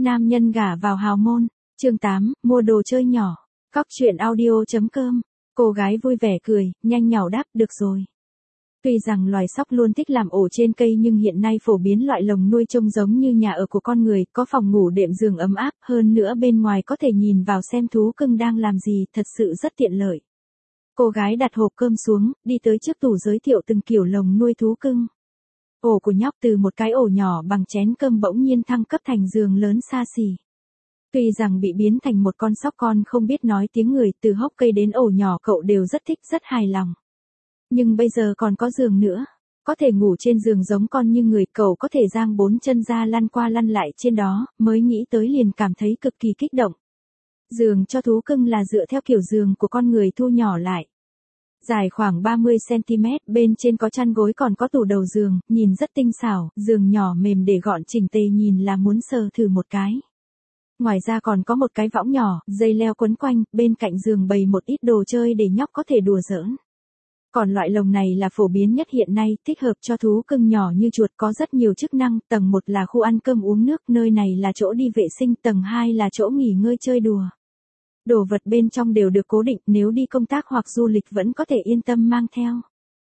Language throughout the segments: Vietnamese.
Nam nhân gả vào hào môn, chương 8, mua đồ chơi nhỏ. Cóc truyện audio.com. Cô gái vui vẻ cười, nhanh nhảu đáp, được rồi. Tuy rằng loài sóc luôn thích làm ổ trên cây nhưng hiện nay phổ biến loại lồng nuôi trông giống như nhà ở của con người, có phòng ngủ đệm giường ấm áp, hơn nữa bên ngoài có thể nhìn vào xem thú cưng đang làm gì, thật sự rất tiện lợi. Cô gái đặt hộp cơm xuống, đi tới trước tủ giới thiệu từng kiểu lồng nuôi thú cưng. Ổ của nhóc từ một cái ổ nhỏ bằng chén cơm bỗng nhiên thăng cấp thành giường lớn xa xỉ. Tuy rằng bị biến thành một con sóc con không biết nói tiếng người, từ hốc cây đến ổ nhỏ cậu đều rất thích, rất hài lòng. Nhưng bây giờ còn có giường nữa. Có thể ngủ trên giường giống con như người, cậu có thể dang 4 chân ra lăn qua lăn lại trên đó, mới nghĩ tới liền cảm thấy cực kỳ kích động. Giường cho thú cưng là dựa theo kiểu giường của con người thu nhỏ lại. Dài khoảng 30cm, bên trên có chăn gối còn có tủ đầu giường, nhìn rất tinh xảo, giường nhỏ mềm để gọn chỉnh tề nhìn là muốn sờ thử một cái. Ngoài ra còn có một cái võng nhỏ, dây leo quấn quanh, bên cạnh giường bày một ít đồ chơi để nhóc có thể đùa giỡn. Còn loại lồng này là phổ biến nhất hiện nay, thích hợp cho thú cưng nhỏ như chuột, có rất nhiều chức năng, tầng 1 là khu ăn cơm uống nước, nơi này là chỗ đi vệ sinh, tầng 2 là chỗ nghỉ ngơi chơi đùa. Đồ vật bên trong đều được cố định, nếu đi công tác hoặc du lịch vẫn có thể yên tâm mang theo.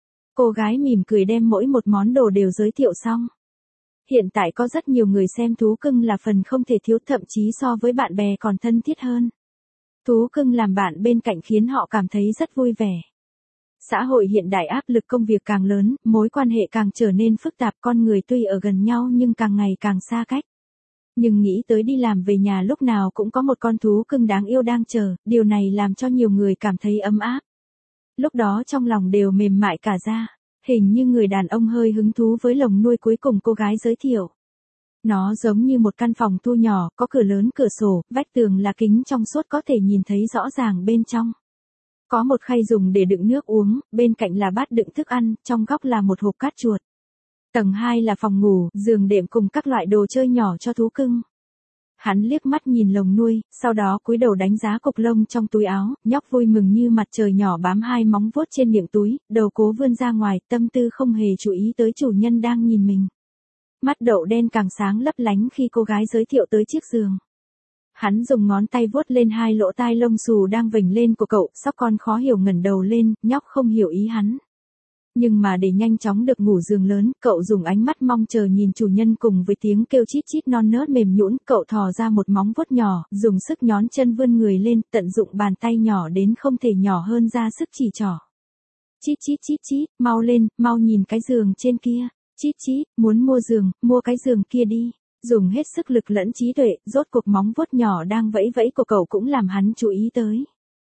Cô gái mỉm cười đem mỗi một món đồ đều giới thiệu xong. Hiện tại có rất nhiều người xem thú cưng là phần không thể thiếu, thậm chí so với bạn bè còn thân thiết hơn. Thú cưng làm bạn bên cạnh khiến họ cảm thấy rất vui vẻ. Xã hội hiện đại áp lực công việc càng lớn, mối quan hệ càng trở nên phức tạp, con người tuy ở gần nhau nhưng càng ngày càng xa cách. Nhưng nghĩ tới đi làm về nhà lúc nào cũng có một con thú cưng đáng yêu đang chờ, điều này làm cho nhiều người cảm thấy ấm áp. Lúc đó trong lòng đều mềm mại cả ra. Hình như người đàn ông hơi hứng thú với lồng nuôi cuối cùng cô gái giới thiệu. Nó giống như một căn phòng thu nhỏ, có cửa lớn cửa sổ, vách tường là kính trong suốt có thể nhìn thấy rõ ràng bên trong. Có một khay dùng để đựng nước uống, bên cạnh là bát đựng thức ăn, trong góc là một hộp cát chuột. Tầng 2 là phòng ngủ, giường đệm cùng các loại đồ chơi nhỏ cho thú cưng. Hắn liếc mắt nhìn lồng nuôi, sau đó cúi đầu đánh giá cục lông trong túi áo, nhóc vui mừng như mặt trời nhỏ bám hai móng vuốt trên miệng túi, đầu cố vươn ra ngoài, tâm tư không hề chú ý tới chủ nhân đang nhìn mình. Mắt đậu đen càng sáng lấp lánh khi cô gái giới thiệu tới chiếc giường. Hắn dùng ngón tay vuốt lên hai lỗ tai lông xù đang vểnh lên của cậu, sóc con khó hiểu ngẩng đầu lên, nhóc không hiểu ý hắn. Nhưng mà để nhanh chóng được ngủ giường lớn, cậu dùng ánh mắt mong chờ nhìn chủ nhân cùng với tiếng kêu chít chít non nớt mềm nhũn, cậu thò ra một móng vuốt nhỏ, dùng sức nhón chân vươn người lên, tận dụng bàn tay nhỏ đến không thể nhỏ hơn ra sức chỉ trỏ. Chít chít chít chít, mau lên, mau nhìn cái giường trên kia. Chít chít, muốn mua giường, mua cái giường kia đi. Dùng hết sức lực lẫn trí tuệ, rốt cuộc móng vuốt nhỏ đang vẫy vẫy của cậu cũng làm hắn chú ý tới.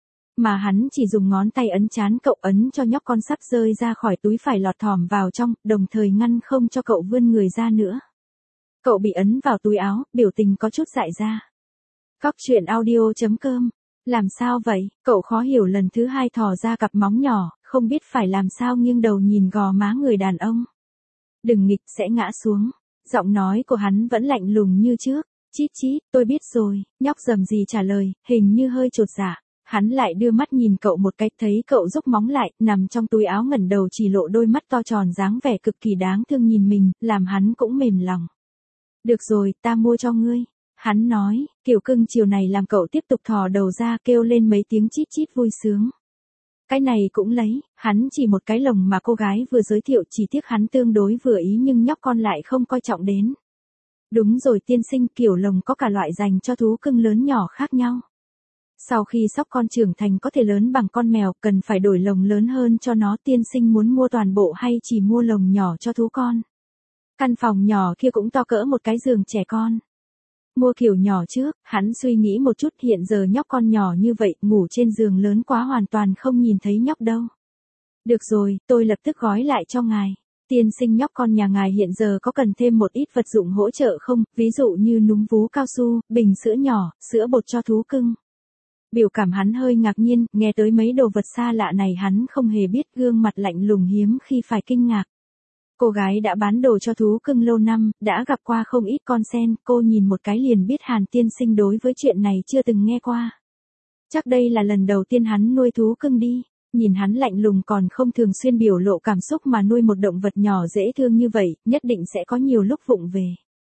Mà hắn chỉ dùng ngón tay ấn trán cậu, ấn cho nhóc con sắp rơi ra khỏi túi phải lọt thỏm vào trong, đồng thời ngăn không cho cậu vươn người ra nữa. Cậu bị ấn vào túi áo, biểu tình có chút dại ra. Cóc truyện audio.com. Làm sao vậy? Cậu khó hiểu lần thứ hai thò ra cặp móng nhỏ, không biết phải làm sao nghiêng đầu nhìn gò má người đàn ông. Đừng nghịch sẽ ngã xuống. Giọng nói của hắn vẫn lạnh lùng như trước. Chít chít, tôi biết rồi, nhóc rầm rì trả lời, hình như hơi chột dạ. Hắn lại đưa mắt nhìn cậu một cái, thấy cậu rúc móng lại, nằm trong túi áo ngẩng đầu chỉ lộ đôi mắt to tròn dáng vẻ cực kỳ đáng thương nhìn mình, làm hắn cũng mềm lòng. Được rồi, ta mua cho ngươi. Hắn nói, kiểu cưng chiều này làm cậu tiếp tục thò đầu ra kêu lên mấy tiếng chít chít vui sướng. Cái này cũng lấy, hắn chỉ một cái lồng mà cô gái vừa giới thiệu, chỉ tiếc hắn tương đối vừa ý nhưng nhóc con lại không coi trọng đến. Đúng rồi tiên sinh, kiểu lồng có cả loại dành cho thú cưng lớn nhỏ khác nhau. Sau khi sóc con trưởng thành có thể lớn bằng con mèo, cần phải đổi lồng lớn hơn cho nó, tiên sinh muốn mua toàn bộ hay chỉ mua lồng nhỏ cho thú con? Căn phòng nhỏ kia cũng to cỡ một cái giường trẻ con. Mua kiểu nhỏ trước, hắn suy nghĩ một chút, hiện giờ nhóc con nhỏ như vậy, ngủ trên giường lớn quá hoàn toàn không nhìn thấy nhóc đâu. Được rồi, tôi lập tức gói lại cho ngài. Tiên sinh, nhóc con nhà ngài hiện giờ có cần thêm một ít vật dụng hỗ trợ không, ví dụ như núm vú cao su, bình sữa nhỏ, sữa bột cho thú cưng. Biểu cảm hắn hơi ngạc nhiên, nghe tới mấy đồ vật xa lạ này hắn không hề biết, gương mặt lạnh lùng hiếm khi phải kinh ngạc. Cô gái đã bán đồ cho thú cưng lâu năm, đã gặp qua không ít con sen, cô nhìn một cái liền biết Hàn tiên sinh đối với chuyện này chưa từng nghe qua. Chắc đây là lần đầu tiên hắn nuôi thú cưng đi, nhìn hắn lạnh lùng còn không thường xuyên biểu lộ cảm xúc mà nuôi một động vật nhỏ dễ thương như vậy, nhất định sẽ có nhiều lúc vụng về.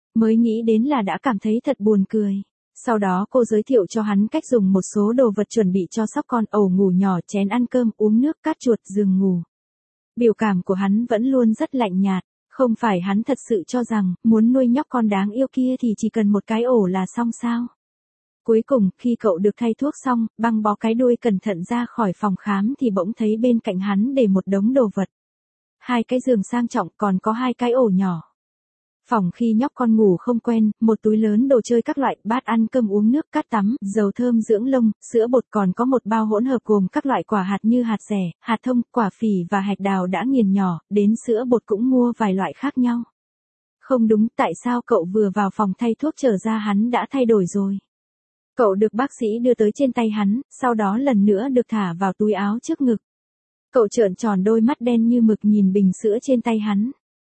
mới nghĩ đến là đã cảm thấy thật buồn cười. Sau đó cô giới thiệu cho hắn cách dùng một số đồ vật chuẩn bị cho sóc con: ổ ngủ nhỏ, chén ăn cơm, uống nước, cát chuột, giường ngủ. Biểu cảm của hắn vẫn luôn rất lạnh nhạt, không phải hắn thật sự cho rằng muốn nuôi nhóc con đáng yêu kia thì chỉ cần một cái ổ là xong sao. Cuối cùng, khi cậu được thay thuốc xong, băng bó cái đuôi cẩn thận ra khỏi phòng khám thì bỗng thấy bên cạnh hắn để một đống đồ vật. 2 cái giường sang trọng, còn có 2 cái ổ nhỏ. Phòng khi nhóc con ngủ không quen, một túi lớn đồ chơi các loại, bát ăn cơm uống nước, cát tắm, dầu thơm dưỡng lông, sữa bột, còn có một bao hỗn hợp gồm các loại quả hạt như hạt dẻ, hạt thông, quả phỉ và hạch đào đã nghiền nhỏ, đến sữa bột cũng mua vài loại khác nhau. Không đúng, tại sao cậu vừa vào phòng thay thuốc trở ra hắn đã thay đổi rồi? Cậu được bác sĩ đưa tới trên tay hắn, sau đó lần nữa được thả vào túi áo trước ngực. Cậu trợn tròn đôi mắt đen như mực nhìn bình sữa trên tay hắn.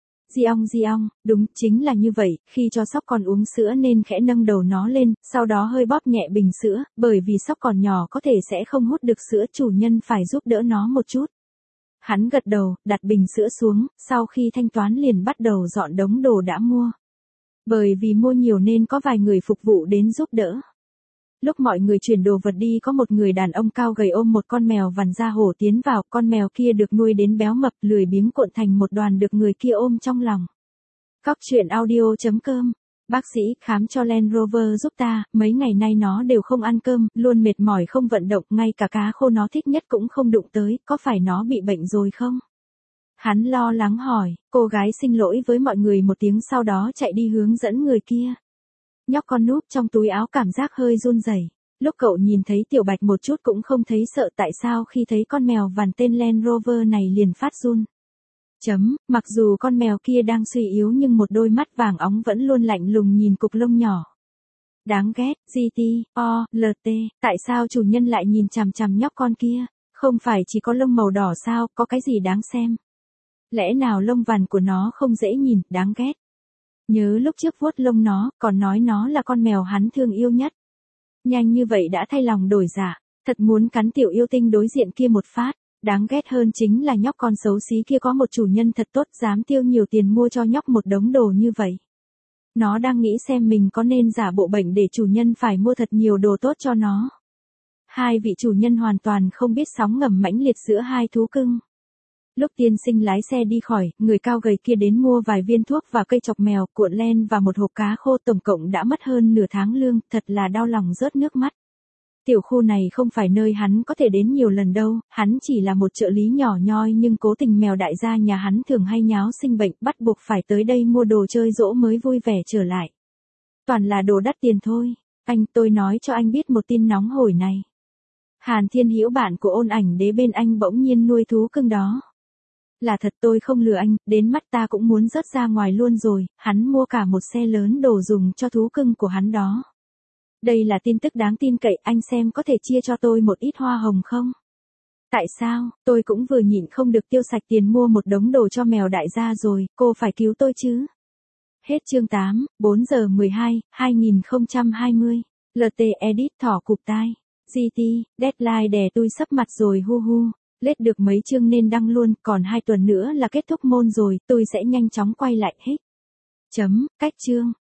Di ong, đúng, chính là như vậy, khi cho sóc con uống sữa nên khẽ nâng đầu nó lên, sau đó hơi bóp nhẹ bình sữa, bởi vì sóc còn nhỏ có thể sẽ không hút được sữa, chủ nhân phải giúp đỡ nó một chút. Hắn gật đầu, đặt bình sữa xuống, sau khi thanh toán liền bắt đầu dọn đống đồ đã mua. Bởi vì mua nhiều nên có vài người phục vụ đến giúp đỡ. Lúc mọi người chuyển đồ vật đi có một người đàn ông cao gầy ôm một con mèo vằn da hổ tiến vào, con mèo kia được nuôi đến béo mập, lười biếng cuộn thành một đoàn được người kia ôm trong lòng. Cóc truyện audio.com. Bác sĩ, khám cho Land Rover giúp ta, mấy ngày nay nó đều không ăn cơm, luôn mệt mỏi không vận động, ngay cả cá khô nó thích nhất cũng không đụng tới, có phải nó bị bệnh rồi không? Hắn lo lắng hỏi, cô gái xin lỗi với mọi người một tiếng sau đó chạy đi hướng dẫn người kia. Nhóc con núp trong túi áo cảm giác hơi run rẩy. Lúc cậu nhìn thấy Tiểu Bạch một chút cũng không thấy sợ, tại sao khi thấy con mèo vằn tên Land Rover này liền phát run. Mặc dù con mèo kia đang suy yếu nhưng một đôi mắt vàng óng vẫn luôn lạnh lùng nhìn cục lông nhỏ. Đáng ghét, GT, tại sao chủ nhân lại nhìn chằm chằm nhóc con kia, không phải chỉ có lông màu đỏ sao, có cái gì đáng xem. Lẽ nào lông vằn của nó không dễ nhìn, đáng ghét. Nhớ lúc trước vuốt lông nó, còn nói nó là con mèo hắn thương yêu nhất. Nhanh như vậy đã thay lòng đổi dạ, thật muốn cắn tiểu yêu tinh đối diện kia một phát. Đáng ghét hơn chính là nhóc con xấu xí kia có một chủ nhân thật tốt dám tiêu nhiều tiền mua cho nhóc một đống đồ như vậy. Nó đang nghĩ xem mình có nên giả bộ bệnh để chủ nhân phải mua thật nhiều đồ tốt cho nó. Hai vị chủ nhân hoàn toàn không biết sóng ngầm mãnh liệt giữa hai thú cưng. Lúc tiên sinh lái xe đi khỏi, người cao gầy kia đến mua vài viên thuốc và cây chọc mèo, cuộn len và một hộp cá khô, tổng cộng đã mất hơn nửa tháng lương, thật là đau lòng rớt nước mắt. Tiểu khu này không phải nơi hắn có thể đến nhiều lần đâu, hắn chỉ là một trợ lý nhỏ nhoi nhưng cố tình mèo đại gia nhà hắn thường hay nháo sinh bệnh, bắt buộc phải tới đây mua đồ chơi dỗ mới vui vẻ trở lại. Toàn là đồ đắt tiền thôi. Anh, tôi nói cho anh biết một tin nóng hổi này. Hàn Thiên Hữu, bạn của Ôn Ảnh Đế bên anh bỗng nhiên nuôi thú cưng đó. Là thật, tôi không lừa anh, đến mắt ta cũng muốn rớt ra ngoài luôn rồi, hắn mua cả một xe lớn đồ dùng cho thú cưng của hắn đó. Đây là tin tức đáng tin cậy, anh xem có thể chia cho tôi một ít hoa hồng không? Tại sao, tôi cũng vừa nhịn không được tiêu sạch tiền mua một đống đồ cho mèo đại gia rồi, cô phải cứu tôi chứ. Hết chương 8, 4 giờ 12, 2020. LT Edit thỏ cụp tai. GT, deadline đè tôi sắp mặt rồi hu hu. Lết được mấy chương nên đăng luôn, còn 2 tuần nữa là kết thúc môn rồi, tôi sẽ nhanh chóng quay lại hết. Cách chương.